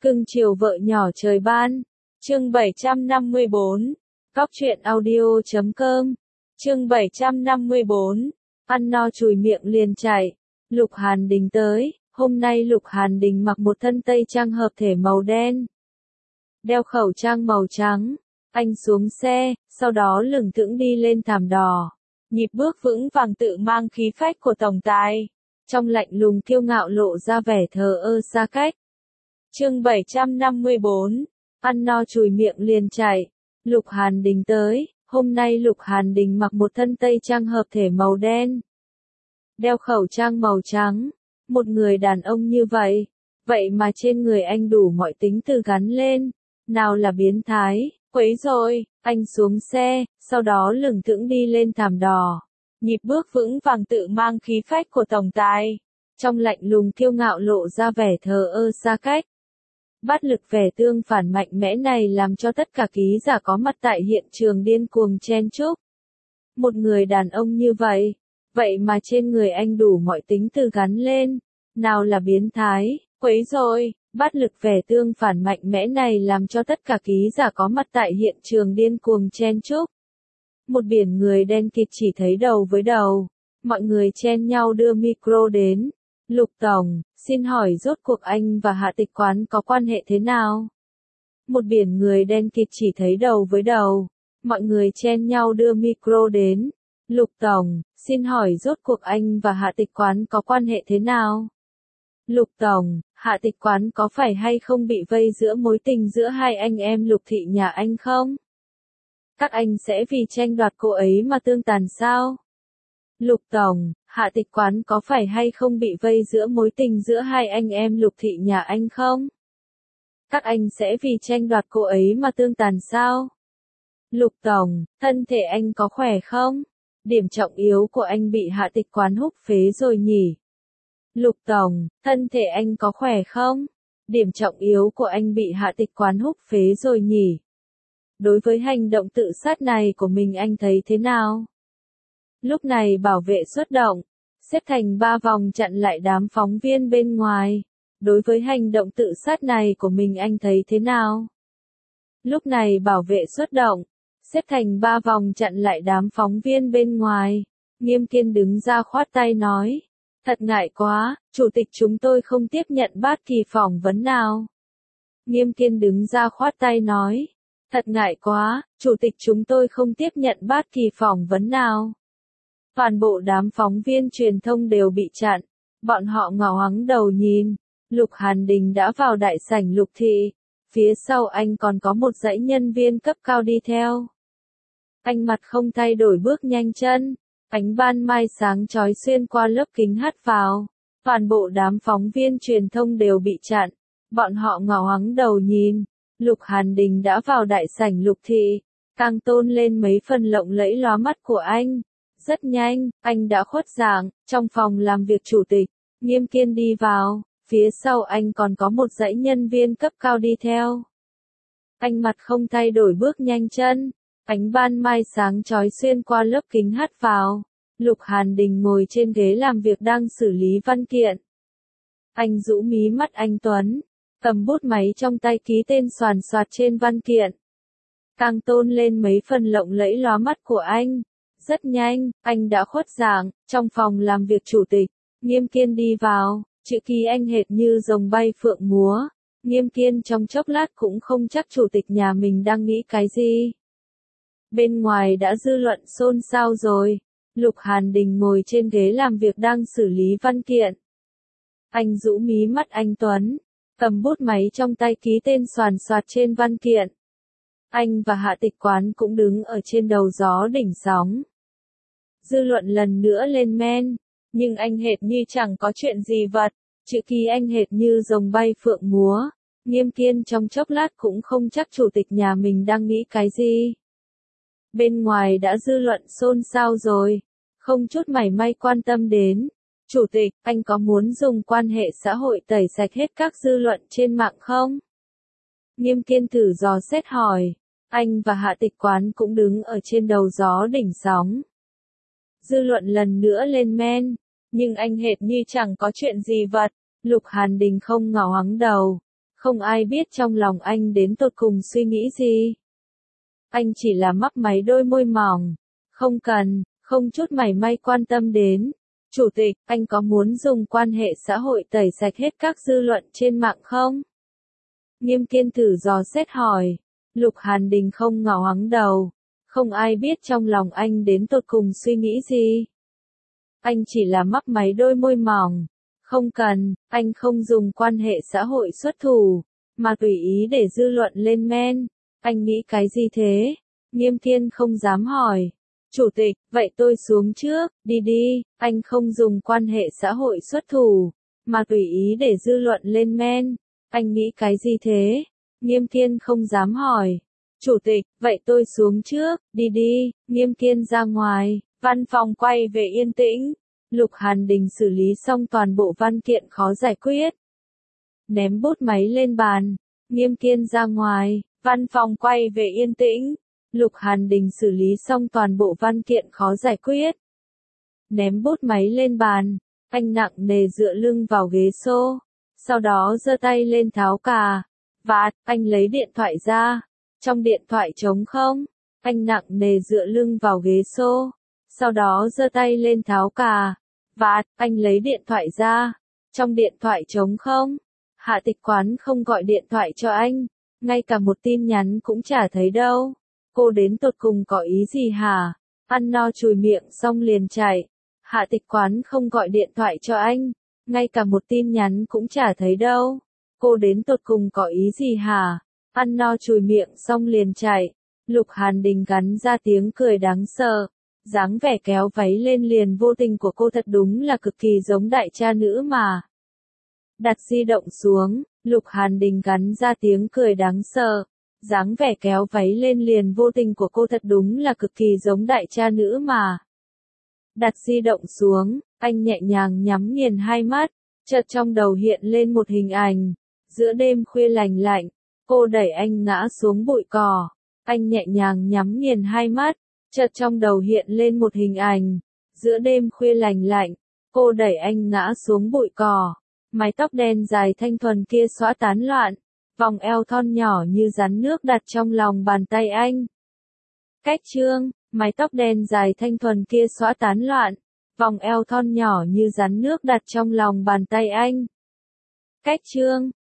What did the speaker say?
Cưng chiều vợ nhỏ trời ban. Chương 754. Góc truyện audio.com. Chương 754. Ăn no chùi miệng liền chạy. Lục Hàn Đình tới. Hôm nay Lục Hàn Đình mặc một thân tây trang hợp thể màu đen, đeo khẩu trang màu trắng. Anh xuống xe, sau đó lững thững đi lên thảm đỏ. Nhịp bước vững vàng tự mang khí phách của tổng tài. Trong lạnh lùng kiêu ngạo lộ ra vẻ thờ ơ xa cách. Chương 754. Ăn no chùi miệng liền chạy. Lục Hàn Đình tới. Hôm nay Lục Hàn Đình mặc một thân tây trang hợp thể màu đen, đeo khẩu trang màu trắng. Một người đàn ông như vậy, vậy mà trên người anh đủ mọi tính từ gắn lên. Nào là biến thái, quấy rồi. Anh xuống xe, sau đó lững thững đi lên thảm đỏ. Nhịp bước vững vàng tự mang khí phách của tổng tài. Trong lạnh lùng kiêu ngạo lộ ra vẻ thờ ơ xa cách. Bát lực vẻ tương phản mạnh mẽ này làm cho tất cả ký giả có mặt tại hiện trường điên cuồng chen chúc. Một người đàn ông như vậy, vậy mà trên người anh đủ mọi tính từ gắn lên. Nào là biến thái, quấy rồi. Bát lực vẻ tương phản mạnh mẽ này làm cho tất cả ký giả có mặt tại hiện trường điên cuồng chen chúc. Một biển người đen kịt chỉ thấy đầu với đầu. Mọi người chen nhau đưa micro đến. Lục Tổng, xin hỏi rốt cuộc anh và Hạ Tịch Quán có quan hệ thế nào? Một biển người đen kịt chỉ thấy đầu với đầu. Mọi người chen nhau đưa micro đến. Lục Tổng, xin hỏi rốt cuộc anh và Hạ Tịch Quán có quan hệ thế nào? Lục Tổng, Hạ Tịch Quán có phải hay không bị vây giữa mối tình giữa hai anh em Lục thị nhà anh không? Các anh sẽ vì tranh đoạt cô ấy mà tương tàn sao? Lục Tổng, Hạ Tịch Quán có phải hay không bị vây giữa mối tình giữa hai anh em Lục thị nhà anh không? Các anh sẽ vì tranh đoạt cô ấy mà tương tàn sao? Lục Tổng, thân thể anh có khỏe không? Điểm trọng yếu của anh bị Hạ Tịch Quán húc phế rồi nhỉ? Lục Tổng, thân thể anh có khỏe không? Điểm trọng yếu của anh bị Hạ Tịch Quán húc phế rồi nhỉ? Đối với hành động tự sát này của mình anh thấy thế nào? Lúc này bảo vệ xuất động, xếp thành 3 vòng chặn lại đám phóng viên bên ngoài. Đối với hành động tự sát này của mình anh thấy thế nào? Lúc này bảo vệ xuất động, xếp thành 3 vòng chặn lại đám phóng viên bên ngoài. Nghiêm Kiên đứng ra khoát tay nói. Thật ngại quá, chủ tịch chúng tôi không tiếp nhận bất kỳ phỏng vấn nào. Nghiêm Kiên đứng ra khoát tay nói. Thật ngại quá, chủ tịch chúng tôi không tiếp nhận bất kỳ phỏng vấn nào. Toàn bộ đám phóng viên truyền thông đều bị chặn. Bọn họ ngó ngoáng đầu nhìn. Lục Hàn Đình đã vào đại sảnh Lục thị. Phía sau anh còn có một dãy nhân viên cấp cao đi theo. Anh mặt không thay đổi bước nhanh chân. Ánh ban mai sáng chói xuyên qua lớp kính hắt vào. Toàn bộ đám phóng viên truyền thông đều bị chặn. Bọn họ ngó ngoáng đầu nhìn. Lục Hàn Đình đã vào đại sảnh Lục thị. Càng tôn lên mấy phần lộng lẫy lóa mắt của anh. Rất nhanh, anh đã khuất dạng. Trong phòng làm việc chủ tịch, Nghiêm Kiên đi vào. Phía sau anh còn có một dãy nhân viên cấp cao đi theo. Anh mặt không thay đổi bước nhanh chân. Ánh ban mai sáng chói xuyên qua lớp kính hắt vào. Lục Hàn Đình ngồi trên ghế làm việc đang xử lý văn kiện. Anh rũ mí mắt anh tuấn, cầm bút máy trong tay ký tên xoàn xoạt trên văn kiện. Càng tôn lên mấy phần lộng lẫy lóa mắt của anh. Rất nhanh, anh đã khuất dạng. Trong phòng làm việc chủ tịch, Nghiêm Kiên đi vào. Chữ ký anh hệt như rồng bay phượng múa. Nghiêm Kiên trong chốc lát cũng không chắc chủ tịch nhà mình đang nghĩ cái gì. Bên ngoài đã dư luận xôn xao rồi. Lục Hàn Đình ngồi trên ghế làm việc đang xử lý văn kiện. Anh rũ mí mắt anh tuấn, cầm bút máy trong tay ký tên xoàn xoạt trên văn kiện. Anh và Hạ Tịch Quán cũng đứng ở trên đầu gió đỉnh sóng. Dư luận lần nữa lên men, nhưng anh hệt như chẳng có chuyện gì vật. Chữ ký anh hệt như rồng bay phượng múa. Nghiêm Kiên trong chốc lát cũng không chắc chủ tịch nhà mình đang nghĩ cái gì. Bên ngoài đã dư luận xôn xao rồi. Không chút mảy may quan tâm đến. Chủ tịch, anh có muốn dùng quan hệ xã hội tẩy sạch hết các dư luận trên mạng không? Nghiêm Kiên thử dò xét hỏi. Anh và Hạ Tịch Quán cũng đứng ở trên đầu gió đỉnh sóng. Dư luận lần nữa lên men, nhưng anh hệt như chẳng có chuyện gì vật. Lục Hàn Đình không ngó ngoáng đầu, Không ai biết trong lòng anh đến tột cùng suy nghĩ gì. Anh chỉ là mấp máy đôi môi mỏng. Không cần, không chút mảy may quan tâm đến. Chủ tịch, anh có muốn dùng quan hệ xã hội tẩy sạch hết các dư luận trên mạng không? Nghiêm Kiên thử dò xét hỏi. Lục Hàn Đình không ngỏ hắng đầu. Không ai biết trong lòng anh đến tột cùng suy nghĩ gì. Anh chỉ là mấp máy đôi môi mỏng. Không cần, anh không dùng quan hệ xã hội xuất thủ, mà tùy ý để dư luận lên men. Anh nghĩ cái gì thế? Nghiêm Kiên không dám hỏi. Chủ tịch, vậy tôi xuống trước, đi đi, anh không dùng quan hệ xã hội xuất thủ, mà tùy ý để dư luận lên men. Anh nghĩ cái gì thế? Nghiêm Kiên không dám hỏi. Chủ tịch, vậy tôi xuống trước, đi đi, Nghiêm Kiên ra ngoài, văn phòng quay về yên tĩnh. Lục Hàn Đình xử lý xong toàn bộ văn kiện khó giải quyết. Ném bút máy lên bàn, Nghiêm Kiên ra ngoài, văn phòng quay về yên tĩnh. Lục Hàn Đình xử lý xong toàn bộ văn kiện khó giải quyết. Ném bút máy lên bàn, anh nặng nề dựa lưng vào ghế xô. Sau đó giơ tay lên tháo cà vạt, anh lấy điện thoại ra. Trong điện thoại trống không, anh nặng nề dựa lưng vào ghế xô. Sau đó giơ tay lên tháo cà vạt, anh lấy điện thoại ra. Trong điện thoại trống không, Hạ Tịch Quán không gọi điện thoại cho anh, ngay cả một tin nhắn cũng chả thấy đâu. Cô đến tột cùng có ý gì hả? Ăn no chùi miệng xong liền chạy. Hạ Tịch Quán không gọi điện thoại cho anh, ngay cả một tin nhắn cũng chả thấy đâu. Cô đến tột cùng có ý gì hả? Ăn no chùi miệng xong liền chạy. Lục Hàn Đình gắn ra tiếng cười đáng sợ. Dáng vẻ kéo váy lên liền vô tình của cô thật đúng là cực kỳ giống đại cha nữ mà. Đặt di động xuống, Lục Hàn Đình gắn ra tiếng cười đáng sợ. Dáng vẻ kéo váy lên liền vô tình của cô thật đúng là cực kỳ giống đại cha nữ mà. Đặt di động xuống, anh nhẹ nhàng nhắm nghiền hai mắt, chợt trong đầu hiện lên một hình ảnh. Giữa đêm khuya lành lạnh, cô đẩy anh ngã xuống bụi cỏ. Anh nhẹ nhàng nhắm nghiền hai mắt, chợt trong đầu hiện lên một hình ảnh. Giữa đêm khuya lành lạnh, cô đẩy anh ngã xuống bụi cỏ. Mái tóc đen dài thanh thuần kia xõa tán loạn. Vòng eo thon nhỏ như rắn nước đặt trong lòng bàn tay anh. Cách chương, mái tóc đen dài thanh thuần kia xõa tán loạn. Vòng eo thon nhỏ như rắn nước đặt trong lòng bàn tay anh. Cách chương.